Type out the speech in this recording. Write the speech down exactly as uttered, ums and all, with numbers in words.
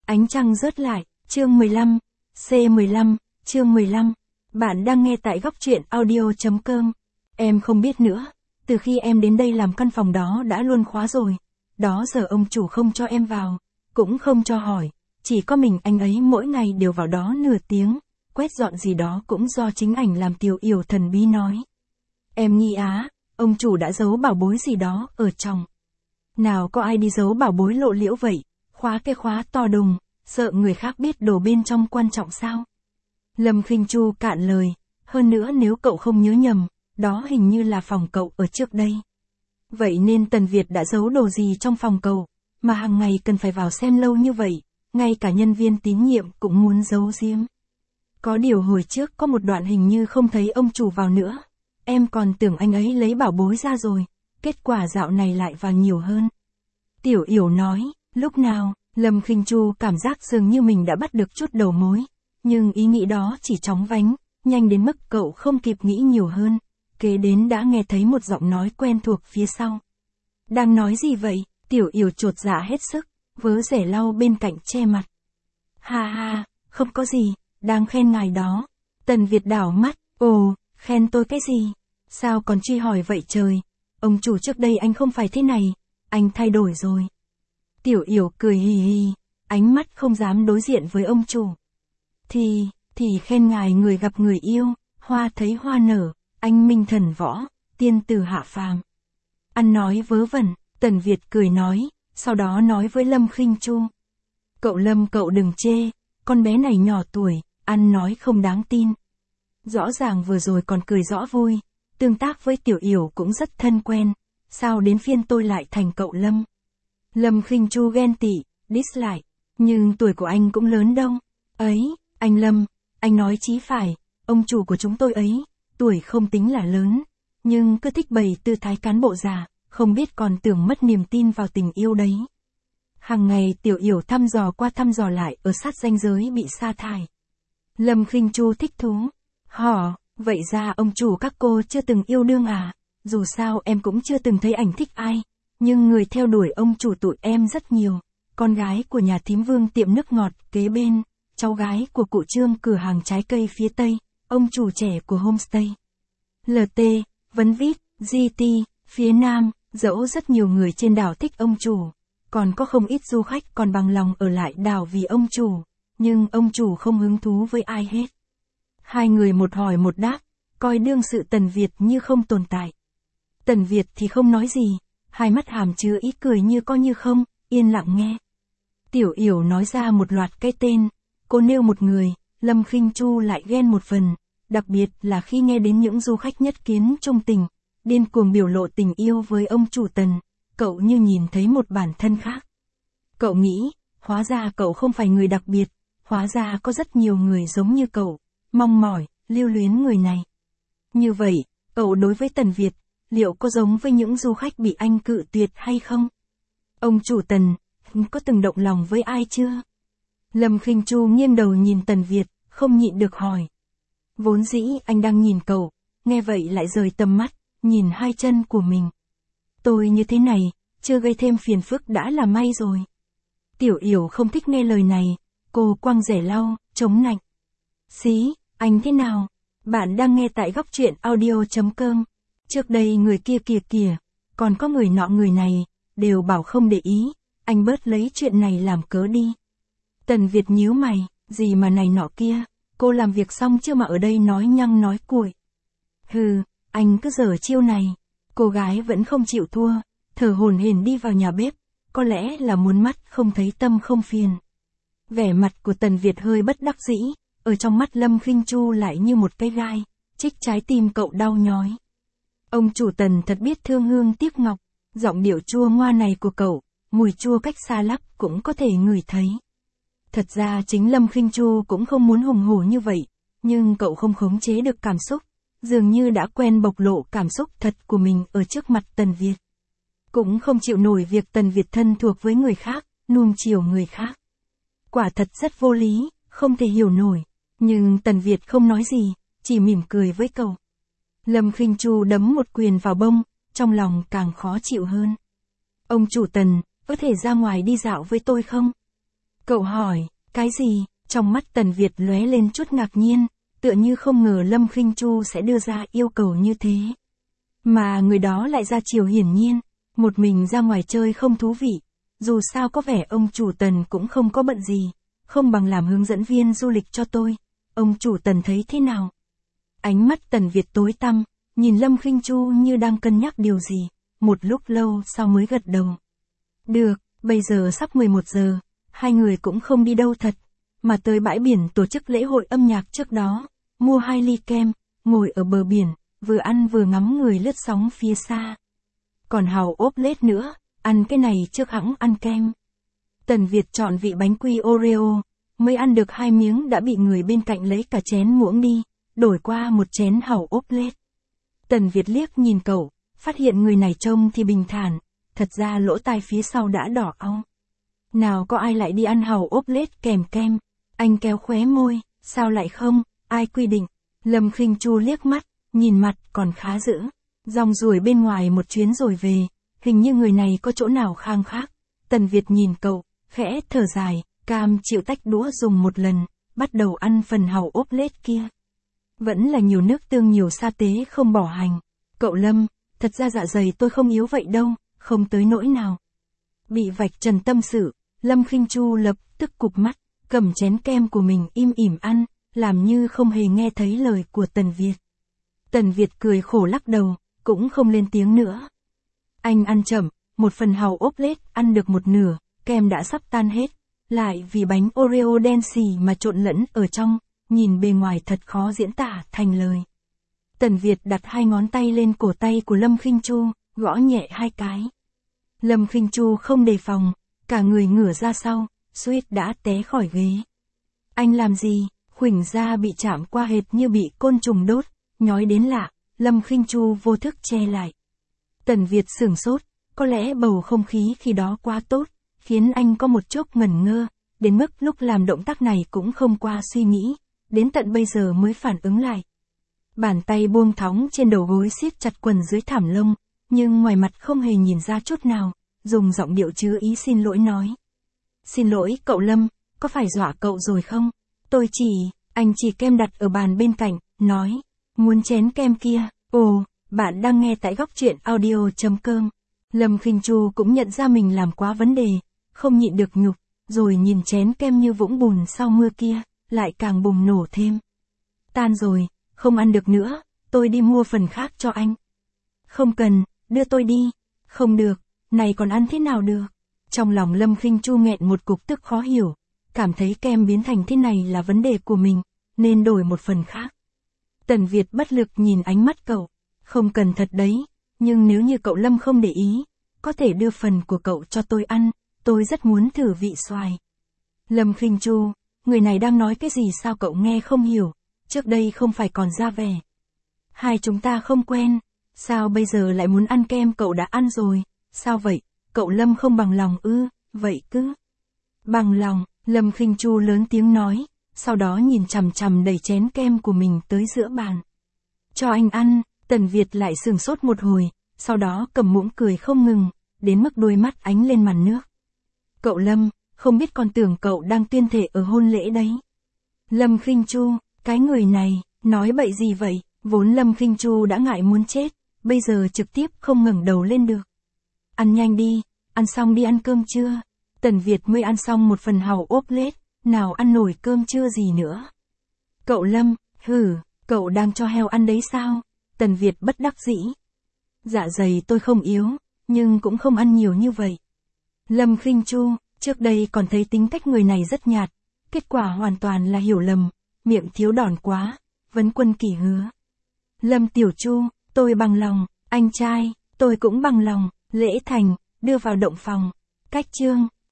Ánh trăng rớt lại, chương mười lăm, C mười lăm, chương mười lăm. Bạn đang nghe tại góc truyện audio.com. Em không biết nữa, từ khi em đến đây làm căn phòng đó đã luôn khóa rồi. Đó giờ ông chủ không cho em vào, cũng không cho hỏi, chỉ có mình anh ấy mỗi ngày đều vào đó nửa tiếng, quét dọn gì đó cũng do chính ảnh làm. Tiểu Yểu thần bí nói. Em nghi á, ông chủ đã giấu bảo bối gì đó ở trong. Nào có ai đi giấu bảo bối lộ liễu vậy, khóa cái khóa to đùng, sợ người khác biết đồ bên trong quan trọng sao? Lâm Khinh Chu cạn lời, hơn nữa nếu cậu không nhớ nhầm, đó hình như là phòng cậu ở trước đây. Vậy nên Tần Việt đã giấu đồ gì trong phòng cậu, mà hàng ngày cần phải vào xem lâu như vậy, ngay cả nhân viên tín nhiệm cũng muốn giấu giếm. Có điều hồi trước có một đoạn hình như không thấy ông chủ vào nữa, em còn tưởng anh ấy lấy bảo bối ra rồi, kết quả dạo này lại vào nhiều hơn. Tiểu Yểu nói, lúc nào, Lâm Khinh Chu cảm giác dường như mình đã bắt được chút đầu mối, nhưng ý nghĩ đó chỉ chóng vánh, nhanh đến mức cậu không kịp nghĩ nhiều hơn, kế đến đã nghe thấy một giọng nói quen thuộc phía sau. Đang nói gì vậy? Tiểu Yểu chột dạ hết sức, vớ rẻ lau bên cạnh che mặt. Ha ha, không có gì, đang khen ngài đó. Tần Việt đảo mắt, ồ, khen tôi cái gì? Sao còn truy hỏi vậy trời? Ông chủ trước đây anh không phải thế này, anh thay đổi rồi. Tiểu Yểu cười hì hì, ánh mắt không dám đối diện với ông chủ. Thì, thì khen ngài người gặp người yêu, hoa thấy hoa nở, anh minh thần võ, tiên tử hạ phàm. Ăn nói vớ vẩn, Tần Việt cười nói, sau đó nói với Lâm Khinh Chu. Cậu Lâm cậu đừng chê, con bé này nhỏ tuổi, ăn nói không đáng tin. Rõ ràng vừa rồi còn cười rõ vui, tương tác với Tiểu Yểu cũng rất thân quen, sao đến phiên tôi lại thành cậu Lâm? Lâm Khinh Chu ghen tị, diss lại, nhưng tuổi của anh cũng lớn đâu. Ấy, anh Lâm, anh nói chí phải, ông chủ của chúng tôi ấy, tuổi không tính là lớn, nhưng cứ thích bày tư thái cán bộ già, không biết còn tưởng mất niềm tin vào tình yêu đấy. Hàng ngày Tiểu Yểu thăm dò qua thăm dò lại ở sát ranh giới bị sa thải. Lâm Khinh Chu thích thú. Hỏ, vậy ra ông chủ các cô chưa từng yêu đương à? Dù sao em cũng chưa từng thấy ảnh thích ai, nhưng người theo đuổi ông chủ tụi em rất nhiều. Con gái của nhà thím Vương tiệm nước ngọt kế bên, cháu gái của cụ Trương cửa hàng trái cây phía Tây, ông chủ trẻ của homestay. lờ tê, Vấn Vít, giê tê, phía Nam, dẫu rất nhiều người trên đảo thích ông chủ, còn có không ít du khách còn bằng lòng ở lại đảo vì ông chủ, nhưng ông chủ không hứng thú với ai hết. Hai người một hỏi một đáp, coi đương sự Tần Việt như không tồn tại. Tần Việt thì không nói gì, hai mắt hàm chứa ý cười như có như không, yên lặng nghe. Tiểu Yểu nói ra một loạt cái tên, cô nêu một người, Lâm Khinh Chu lại ghen một phần, đặc biệt là khi nghe đến những du khách nhất kiến trung tình, điên cuồng biểu lộ tình yêu với ông chủ Tần, cậu như nhìn thấy một bản thân khác. Cậu nghĩ, hóa ra cậu không phải người đặc biệt, hóa ra có rất nhiều người giống như cậu, mong mỏi, lưu luyến người này. Như vậy, cậu đối với Tần Việt, liệu có giống với những du khách bị anh cự tuyệt hay không? Ông chủ Tần, có từng động lòng với ai chưa? Lâm Khinh Chu nghiêng đầu nhìn Tần Việt, không nhịn được hỏi. Vốn dĩ anh đang nhìn cậu, nghe vậy lại rời tầm mắt, nhìn hai chân của mình. Tôi như thế này, chưa gây thêm phiền phức đã là may rồi. Tiểu Yểu không thích nghe lời này, cô quăng rẻ lau, chống nạnh. Xí, anh thế nào? Bạn đang nghe tại góc truyện audio.com. Trước đây người kia kìa kìa, còn có người nọ người này, đều bảo không để ý, anh bớt lấy chuyện này làm cớ đi. Tần Việt nhíu mày, gì mà này nọ kia, cô làm việc xong chưa mà ở đây nói nhăng nói cuội. Hừ, anh cứ giở chiêu này. Cô gái vẫn không chịu thua, thở hổn hển đi vào nhà bếp, có lẽ là muốn mắt không thấy tâm không phiền. Vẻ mặt của Tần Việt hơi bất đắc dĩ, ở trong mắt Lâm Khinh Chu lại như một cái gai, chích trái tim cậu đau nhói. Ông chủ Tần thật biết thương hương tiếc ngọc, giọng điệu chua ngoa này của cậu, mùi chua cách xa lắm cũng có thể ngửi thấy. Thật ra chính Lâm Khinh Chu cũng không muốn hùng hổ như vậy, nhưng cậu không khống chế được cảm xúc, dường như đã quen bộc lộ cảm xúc thật của mình ở trước mặt Tần Việt. Cũng không chịu nổi việc Tần Việt thân thuộc với người khác, nuông chiều người khác. Quả thật rất vô lý, không thể hiểu nổi, nhưng Tần Việt không nói gì, chỉ mỉm cười với cậu. Lâm Khinh Chu đấm một quyền vào bông, trong lòng càng khó chịu hơn. Ông chủ Tần, có thể ra ngoài đi dạo với tôi không? Cậu hỏi, cái gì? Trong mắt Tần Việt lóe lên chút ngạc nhiên, tựa như không ngờ Lâm Khinh Chu sẽ đưa ra yêu cầu như thế. Mà người đó lại ra chiều hiển nhiên, một mình ra ngoài chơi không thú vị, dù sao có vẻ ông chủ Tần cũng không có bận gì, không bằng làm hướng dẫn viên du lịch cho tôi, ông chủ Tần thấy thế nào? Ánh mắt Tần Việt tối tăm, nhìn Lâm Khinh Chu như đang cân nhắc điều gì, một lúc lâu sau mới gật đầu. Được, bây giờ sắp mười một giờ, hai người cũng không đi đâu thật, mà tới bãi biển tổ chức lễ hội âm nhạc trước đó, mua hai ly kem, ngồi ở bờ biển, vừa ăn vừa ngắm người lướt sóng phía xa. Còn hàu ốp lết nữa, ăn cái này trước hẵng ăn kem. Tần Việt chọn vị bánh quy Oreo, mới ăn được hai miếng đã bị người bên cạnh lấy cả chén muỗng đi, đổi qua một chén hàu ốp lết. Tần Việt liếc nhìn cậu, phát hiện người này trông thì bình thản, thật ra lỗ tai phía sau đã đỏ au. Nào có ai lại đi ăn hàu ốp lết kèm kem, anh kéo khóe môi, sao lại không, ai quy định. Lâm Khinh Chu liếc mắt, nhìn mặt còn khá dữ, rong ruổi bên ngoài một chuyến rồi về, hình như người này có chỗ nào khang khác. Tần Việt nhìn cậu, khẽ thở dài, cam chịu tách đũa dùng một lần, bắt đầu ăn phần hàu ốp lết kia. Vẫn là nhiều nước tương nhiều sa tế không bỏ hành. Cậu Lâm, thật ra dạ dày tôi không yếu vậy đâu, không tới nỗi nào. Bị vạch trần tâm sự, Lâm Khinh Chu lập tức cụp mắt, cầm chén kem của mình im ỉm ăn, làm như không hề nghe thấy lời của Tần Việt. Tần Việt cười khổ lắc đầu, cũng không lên tiếng nữa. Anh ăn chậm, một phần hàu ốp lết ăn được một nửa, kem đã sắp tan hết, lại vì bánh Oreo đen xì mà trộn lẫn ở trong, nhìn bề ngoài thật khó diễn tả thành lời. Tần Việt đặt hai ngón tay lên cổ tay của Lâm Khinh Chu, gõ nhẹ hai cái. Lâm Khinh Chu không đề phòng, cả người ngửa ra sau, suýt đã té khỏi ghế. Anh làm gì? Khuỷu da bị chạm qua hệt như bị côn trùng đốt, nhói đến lạ, Lâm Khinh Chu vô thức che lại. Tần Việt sửng sốt, có lẽ bầu không khí khi đó quá tốt, khiến anh có một chốc ngẩn ngơ, đến mức lúc làm động tác này cũng không qua suy nghĩ, đến tận bây giờ mới phản ứng lại. Bàn tay buông thõng trên đầu gối siết chặt quần dưới thảm lông, nhưng ngoài mặt không hề nhìn ra chút nào, dùng giọng điệu chứa ý xin lỗi nói. Xin lỗi cậu Lâm, có phải dọa cậu rồi không? Tôi chỉ, anh chỉ kem đặt ở bàn bên cạnh, nói, muốn chén kem kia, ồ, bạn đang nghe tại góc truyện audio chấm com. Lâm Khinh Chu cũng nhận ra mình làm quá vấn đề, không nhịn được nhục, rồi nhìn chén kem như vũng bùn sau mưa kia, lại càng bùng nổ thêm. Tan rồi, không ăn được nữa, tôi đi mua phần khác cho anh. Không cần, đưa tôi đi. Không được, này còn ăn thế nào được? Trong lòng Lâm Khinh Chu nghẹn một cục tức khó hiểu, cảm thấy kem biến thành thế này là vấn đề của mình, nên đổi một phần khác. Tần Việt bất lực nhìn ánh mắt cậu, không cần thật đấy, nhưng nếu như cậu Lâm không để ý, có thể đưa phần của cậu cho tôi ăn, tôi rất muốn thử vị xoài. Lâm Khinh Chu, người này đang nói cái gì sao cậu nghe không hiểu, trước đây không phải còn ra vẻ. Hai chúng ta không quen, sao bây giờ lại muốn ăn kem cậu đã ăn rồi, sao vậy, cậu Lâm không bằng lòng ư, vậy cứ. Bằng lòng, Lâm Khinh Chu lớn tiếng nói, sau đó nhìn chằm chằm đầy chén kem của mình tới giữa bàn. Cho anh ăn, Tần Việt lại sửng sốt một hồi, sau đó cầm muỗng cười không ngừng, đến mức đôi mắt ánh lên màn nước. Cậu Lâm, không biết con tưởng cậu đang tuyên thệ ở hôn lễ đấy. Lâm Khinh Chu, cái người này, nói bậy gì vậy, vốn Lâm Khinh Chu đã ngại muốn chết, bây giờ trực tiếp không ngẩng đầu lên được. Ăn nhanh đi, ăn xong đi ăn cơm trưa. Tần Việt mới ăn xong một phần hàu ốp lết, nào ăn nổi cơm trưa gì nữa. Cậu Lâm, hử, cậu đang cho heo ăn đấy sao? Tần Việt bất đắc dĩ. Dạ dày tôi không yếu, nhưng cũng không ăn nhiều như vậy. Lâm Khinh Chu, trước đây còn thấy tính cách người này rất nhạt, kết quả hoàn toàn là hiểu lầm, miệng thiếu đòn quá, vấn quân kỳ hứa. Lâm Tiểu Chu, tôi bằng lòng, anh trai, tôi cũng bằng lòng, lễ thành, đưa vào động phòng, cách chương.